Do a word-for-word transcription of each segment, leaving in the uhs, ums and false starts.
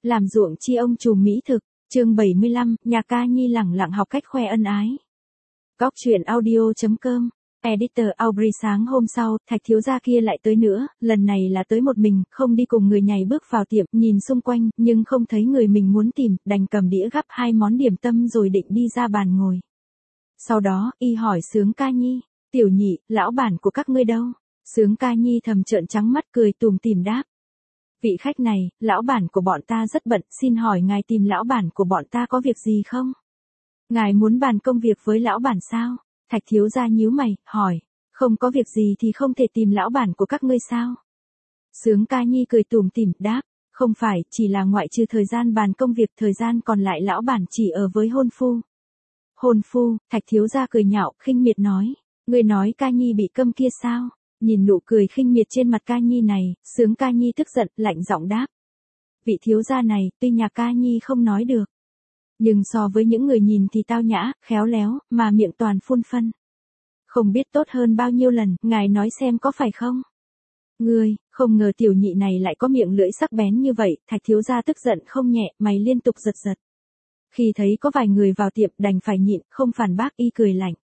Làm ruộng chi ông trùm mỹ thực, chương bảy mươi lăm, nhà ca nhi lẳng lặng học cách khoe ân ái. Góc truyện audio.com, Editor Aubrey. Sáng hôm sau, Thạch thiếu gia kia lại tới nữa, lần này là tới một mình, không đi cùng người nhảy bước vào tiệm, nhìn xung quanh, nhưng không thấy người mình muốn tìm, đành cầm đĩa gắp hai món điểm tâm rồi định đi ra bàn ngồi. Sau đó, y hỏi Sướng ca nhi, tiểu nhị, lão bản của các ngươi đâu? Sướng ca nhi thầm trợn trắng mắt cười tùm tìm đáp. Vị khách này, lão bản của bọn ta rất bận, xin hỏi ngài tìm lão bản của bọn ta có việc gì không? Ngài muốn bàn công việc với lão bản sao? Thạch thiếu gia nhíu mày, hỏi, không có việc gì thì không thể tìm lão bản của các ngươi sao? Sướng ca nhi cười tùm tìm đáp, không phải, chỉ là ngoại trừ thời gian bàn công việc, thời gian còn lại lão bản chỉ ở với hôn phu. Hôn phu? Thạch thiếu gia cười nhạo, khinh miệt nói, ngươi nói ca nhi bị câm kia sao? Nhìn nụ cười khinh miệt trên mặt ca nhi này, Sướng ca nhi tức giận, lạnh giọng đáp. Vị thiếu gia này, tuy nhà ca nhi không nói được, nhưng so với những người nhìn thì tao nhã, khéo léo, mà miệng toàn phun phân. Không biết tốt hơn bao nhiêu lần, ngài nói xem có phải không? Ngươi, không ngờ tiểu nhị này lại có miệng lưỡi sắc bén như vậy, Thạch thiếu gia tức giận không nhẹ, mày liên tục giật giật. Khi thấy có vài người vào tiệm đành phải nhịn, không phản bác, y cười lạnh.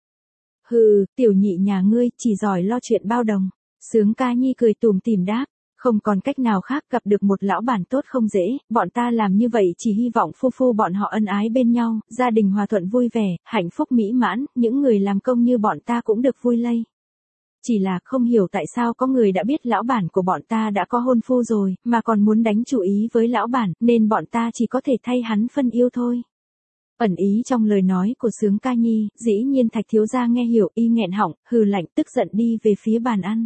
Hừ, tiểu nhị nhà ngươi chỉ giỏi lo chuyện bao đồng. Sướng ca nhi cười tùm tìm đáp, không còn cách nào khác, gặp được một lão bản tốt không dễ, bọn ta làm như vậy chỉ hy vọng phu phu bọn họ ân ái bên nhau, gia đình hòa thuận vui vẻ, hạnh phúc mỹ mãn, những người làm công như bọn ta cũng được vui lây. Chỉ là không hiểu tại sao có người đã biết lão bản của bọn ta đã có hôn phu rồi, mà còn muốn đánh chủ ý với lão bản, nên bọn ta chỉ có thể thay hắn phân yêu thôi. Ẩn ý trong lời nói của Sướng ca nhi, dĩ nhiên Thạch thiếu gia nghe hiểu, y nghẹn họng, hừ lạnh, tức giận đi về phía bàn ăn.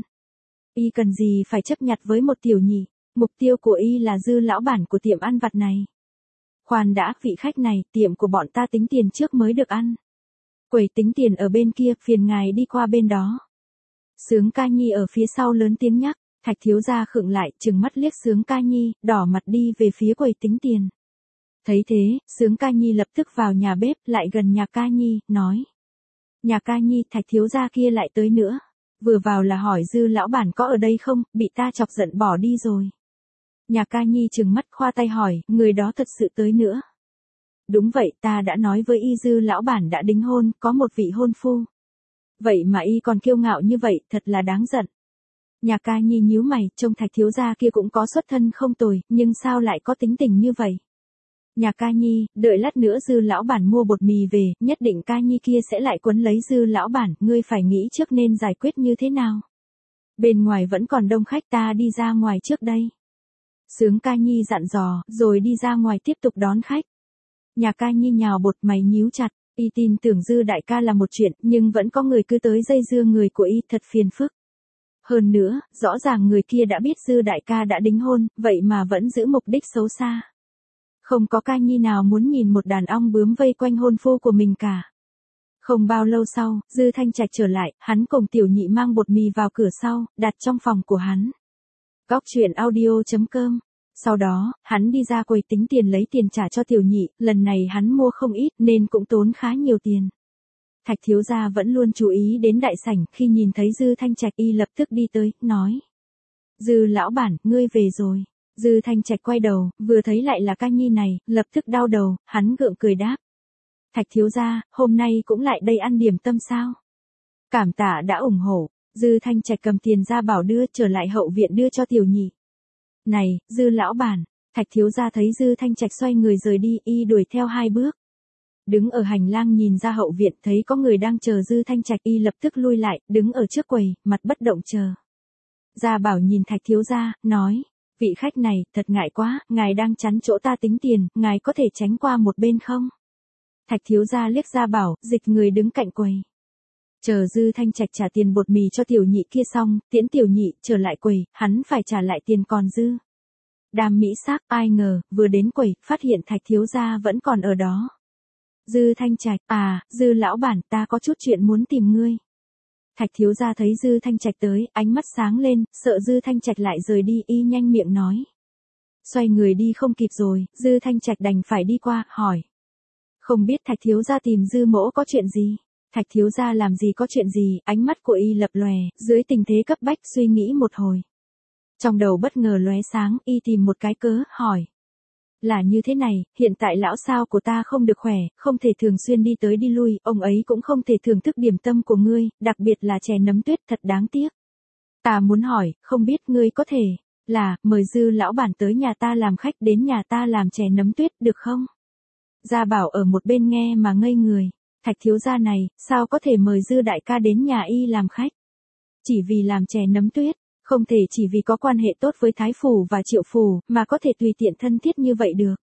Y cần gì phải chấp nhặt với một tiểu nhị, mục tiêu của y là Dư lão bản của tiệm ăn vặt này. Khoan đã, vị khách này, tiệm của bọn ta tính tiền trước mới được ăn. Quầy tính tiền ở bên kia, phiền ngài đi qua bên đó. Sướng ca nhi ở phía sau lớn tiếng nhắc, Thạch thiếu gia khựng lại, trừng mắt liếc Sướng ca nhi, đỏ mặt đi về phía quầy tính tiền. Thấy thế, Sướng ca nhi lập tức vào nhà bếp, lại gần nhà ca nhi, nói. Nhà ca nhi, Thạch thiếu gia kia lại tới nữa. Vừa vào là hỏi Dư lão bản có ở đây không, bị ta chọc giận bỏ đi rồi. Nhà ca nhi trừng mắt khoa tay hỏi, người đó thật sự tới nữa. Đúng vậy, ta đã nói với y Dư lão bản đã đính hôn, có một vị hôn phu. Vậy mà y còn kiêu ngạo như vậy, thật là đáng giận. Nhà ca nhi nhíu mày, trông Thạch thiếu gia kia cũng có xuất thân không tồi, nhưng sao lại có tính tình như vậy? Nhà ca nhi, đợi lát nữa Dư lão bản mua bột mì về, nhất định ca nhi kia sẽ lại quấn lấy Dư lão bản, ngươi phải nghĩ trước nên giải quyết như thế nào. Bên ngoài vẫn còn đông khách, ta đi ra ngoài trước đây. Sướng ca nhi dặn dò, rồi đi ra ngoài tiếp tục đón khách. Nhà ca nhi nhào bột, mày nhíu chặt, y tin tưởng Dư đại ca là một chuyện, nhưng vẫn có người cứ tới dây dưa người của y, thật phiền phức. Hơn nữa, rõ ràng người kia đã biết Dư đại ca đã đính hôn, vậy mà vẫn giữ mục đích xấu xa. Không có ca nhi nào muốn nhìn một đàn ong bướm vây quanh hôn phu của mình cả. Không bao lâu sau, Dư Thanh Trạch trở lại, hắn cùng tiểu nhị mang bột mì vào cửa sau, đặt trong phòng của hắn. Góc truyện audio.com. Sau đó, hắn đi ra quầy tính tiền lấy tiền trả cho tiểu nhị, lần này hắn mua không ít nên cũng tốn khá nhiều tiền. Thạch thiếu gia vẫn luôn chú ý đến đại sảnh, khi nhìn thấy Dư Thanh Trạch y lập tức đi tới, nói. Dư lão bản, ngươi về rồi. Dư Thanh Trạch quay đầu, vừa thấy lại là ca nhi này, lập tức đau đầu, hắn gượng cười đáp. Thạch thiếu gia, hôm nay cũng lại đây ăn điểm tâm sao? Cảm tạ đã ủng hộ. Dư Thanh Trạch cầm tiền ra bảo đưa trở lại hậu viện đưa cho tiểu nhị. Này, Dư lão bản, Thạch thiếu gia thấy Dư Thanh Trạch xoay người rời đi, y đuổi theo hai bước. Đứng ở hành lang nhìn ra hậu viện thấy có người đang chờ Dư Thanh Trạch, y lập tức lui lại, đứng ở trước quầy, mặt bất động chờ. Gia Bảo nhìn Thạch thiếu gia, nói. Vị khách này, thật ngại quá, ngài đang chắn chỗ ta tính tiền, ngài có thể tránh qua một bên không? Thạch thiếu gia liếc Gia Bảo, dịch người đứng cạnh quầy. Chờ Dư Thanh Trạch trả tiền bột mì cho tiểu nhị kia xong, tiễn tiểu nhị, trở lại quầy, hắn phải trả lại tiền còn dư. Đam mỹ sắc, ai ngờ, vừa đến quầy, phát hiện Thạch thiếu gia vẫn còn ở đó. Dư Thanh Trạch, à, Dư lão bản, ta có chút chuyện muốn tìm ngươi. Thạch thiếu gia thấy Dư Thanh Trạch tới, ánh mắt sáng lên, sợ Dư Thanh Trạch lại rời đi, y nhanh miệng nói. Xoay người đi không kịp rồi, Dư Thanh Trạch đành phải đi qua, hỏi. Không biết Thạch thiếu gia tìm Dư mỗ có chuyện gì? Thạch thiếu gia làm gì có chuyện gì, ánh mắt của y lập lòe, dưới tình thế cấp bách suy nghĩ một hồi. Trong đầu bất ngờ lóe sáng, y tìm một cái cớ, hỏi. Là như thế này, hiện tại lão sao của ta không được khỏe, không thể thường xuyên đi tới đi lui, ông ấy cũng không thể thưởng thức điểm tâm của ngươi, đặc biệt là chè nấm tuyết, thật đáng tiếc. Ta muốn hỏi, không biết ngươi có thể, là, mời Dư lão bản tới nhà ta làm khách, đến nhà ta làm chè nấm tuyết, được không? Gia Bảo ở một bên nghe mà ngây người, Thạch thiếu gia này, sao có thể mời Dư đại ca đến nhà y làm khách? Chỉ vì làm chè nấm tuyết, không thể chỉ vì có quan hệ tốt với Thái Phủ và Triệu Phủ, mà có thể tùy tiện thân thiết như vậy được.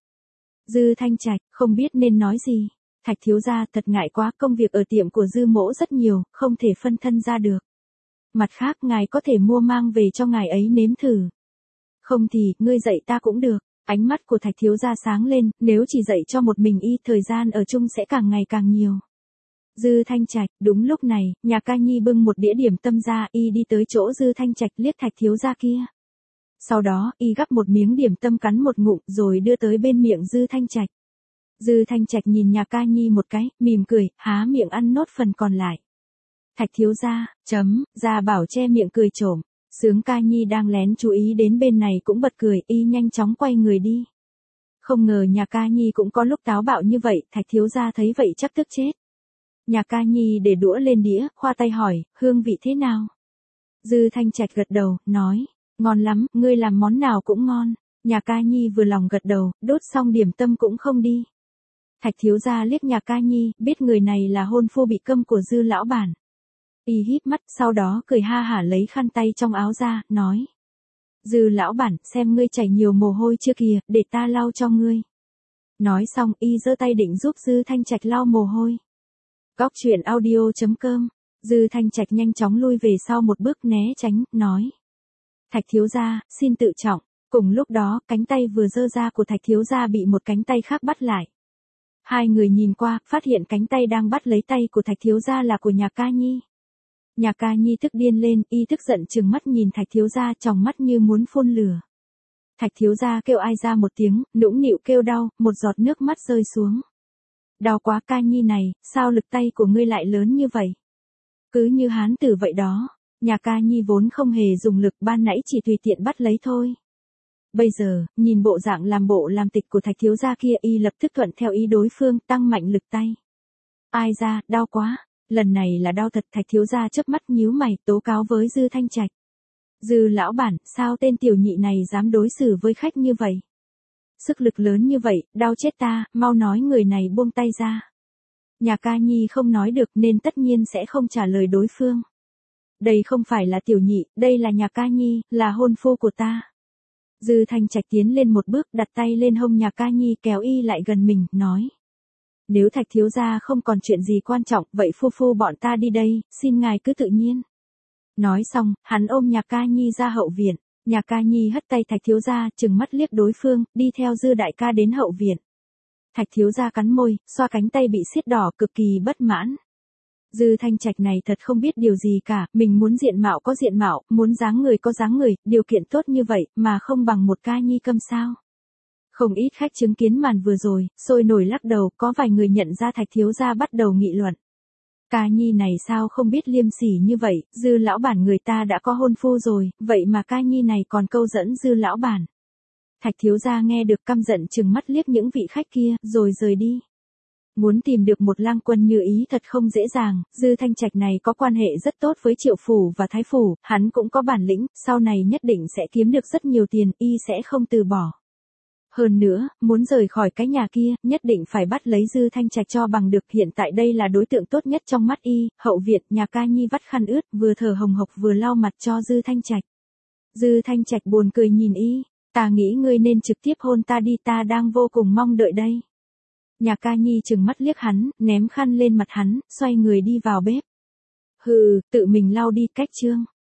Dư Thanh Trạch, không biết nên nói gì. Thạch thiếu gia, thật ngại quá, công việc ở tiệm của Dư mỗ rất nhiều, không thể phân thân ra được. Mặt khác, ngài có thể mua mang về cho ngài ấy nếm thử. Không thì, ngươi dạy ta cũng được. Ánh mắt của Thạch thiếu gia sáng lên, nếu chỉ dạy cho một mình y, thời gian ở chung sẽ càng ngày càng nhiều. Dư Thanh Trạch, đúng lúc này, nhà ca nhi bưng một đĩa điểm tâm ra, y đi tới chỗ Dư Thanh Trạch liếc Thạch thiếu gia kia. Sau đó, y gắp một miếng điểm tâm cắn một ngụm rồi đưa tới bên miệng Dư Thanh Trạch. Dư Thanh Trạch nhìn nhà ca nhi một cái, mỉm cười, há miệng ăn nốt phần còn lại. Thạch thiếu gia, chấm, Gia Bảo che miệng cười trộm. Sướng ca nhi đang lén chú ý đến bên này cũng bật cười, y nhanh chóng quay người đi. Không ngờ nhà ca nhi cũng có lúc táo bạo như vậy, Thạch thiếu gia thấy vậy chắc tức chết. Nhà ca nhi để đũa lên đĩa, khoa tay hỏi, hương vị thế nào? Dư Thanh Trạch gật đầu, nói, ngon lắm, ngươi làm món nào cũng ngon. Nhà ca nhi vừa lòng gật đầu, đốt xong điểm tâm cũng không đi. Thạch thiếu gia liếc nhà ca nhi, biết người này là hôn phu bị câm của Dư lão bản. Y híp mắt, sau đó cười ha hả lấy khăn tay trong áo ra, nói. Dư lão bản, xem ngươi chảy nhiều mồ hôi chưa kìa, để ta lau cho ngươi. Nói xong, y giơ tay định giúp Dư Thanh Trạch lau mồ hôi. Góc truyện audio chấm com. Dư Thanh Trạch nhanh chóng lui về sau một bước né tránh, nói. Thạch thiếu gia, xin tự trọng. Cùng lúc đó, cánh tay vừa giơ ra của Thạch thiếu gia bị một cánh tay khác bắt lại. Hai người nhìn qua, phát hiện cánh tay đang bắt lấy tay của Thạch thiếu gia là của nhà ca nhi. Nhà ca nhi tức điên lên, y tức giận trừng mắt nhìn Thạch thiếu gia, tròng mắt như muốn phun lửa. Thạch thiếu gia kêu ai ra một tiếng, nũng nịu kêu đau, một giọt nước mắt rơi xuống. Đau quá ca nhi này, sao lực tay của ngươi lại lớn như vậy? Cứ như hán tử vậy đó, nhà ca nhi vốn không hề dùng lực, ban nãy chỉ tùy tiện bắt lấy thôi. Bây giờ, nhìn bộ dạng làm bộ làm tịch của Thạch thiếu gia kia, y lập tức thuận theo ý đối phương, tăng mạnh lực tay. Ai ra, đau quá. Lần này là đau thật. Thạch thiếu gia chớp mắt nhíu mày, tố cáo với Dư Thanh Trạch. Dư lão bản, sao tên tiểu nhị này dám đối xử với khách như vậy? Sức lực lớn như vậy, đau chết ta, mau nói người này buông tay ra. Nhà ca nhi không nói được nên tất nhiên sẽ không trả lời đối phương. Đây không phải là tiểu nhị, đây là nhà ca nhi, là hôn phu của ta. Dư Thanh Trạch tiến lên một bước, đặt tay lên hông nhà ca nhi, kéo y lại gần mình, nói. Nếu Thạch thiếu gia không còn chuyện gì quan trọng, vậy phu phu bọn ta đi đây, xin ngài cứ tự nhiên. Nói xong, hắn ôm nhà ca nhi ra hậu viện. Nhà ca nhi hất tay Thạch thiếu gia, trừng mắt liếc đối phương, đi theo Dư đại ca đến hậu viện. Thạch thiếu gia cắn môi, xoa cánh tay bị xiết đỏ, cực kỳ bất mãn. Dư Thanh Trạch này thật không biết điều gì cả, mình muốn diện mạo có diện mạo, muốn dáng người có dáng người, điều kiện tốt như vậy, mà không bằng một ca nhi câm sao. Không ít khách chứng kiến màn vừa rồi, sôi nổi lắc đầu, có vài người nhận ra Thạch thiếu gia bắt đầu nghị luận. Ca nhi này sao không biết liêm sỉ như vậy, Dư lão bản người ta đã có hôn phu rồi, vậy mà ca nhi này còn câu dẫn Dư lão bản. Thạch thiếu gia nghe được căm giận trừng mắt liếc những vị khách kia, rồi rời đi. Muốn tìm được một lang quân như ý thật không dễ dàng, Dư Thanh Trạch này có quan hệ rất tốt với Triệu Phủ và Thái Phủ, hắn cũng có bản lĩnh, sau này nhất định sẽ kiếm được rất nhiều tiền, y sẽ không từ bỏ. Hơn nữa, muốn rời khỏi cái nhà kia, nhất định phải bắt lấy Dư Thanh Trạch cho bằng được, hiện tại đây là đối tượng tốt nhất trong mắt y. Hậu viện, nhà ca nhi vắt khăn ướt, vừa thở hồng hộc vừa lau mặt cho Dư Thanh Trạch. Dư Thanh Trạch buồn cười nhìn y, ta nghĩ ngươi nên trực tiếp hôn ta đi, ta đang vô cùng mong đợi đây. Nhà ca nhi trừng mắt liếc hắn, ném khăn lên mặt hắn, xoay người đi vào bếp. Hừ, tự mình lau đi, cách chương.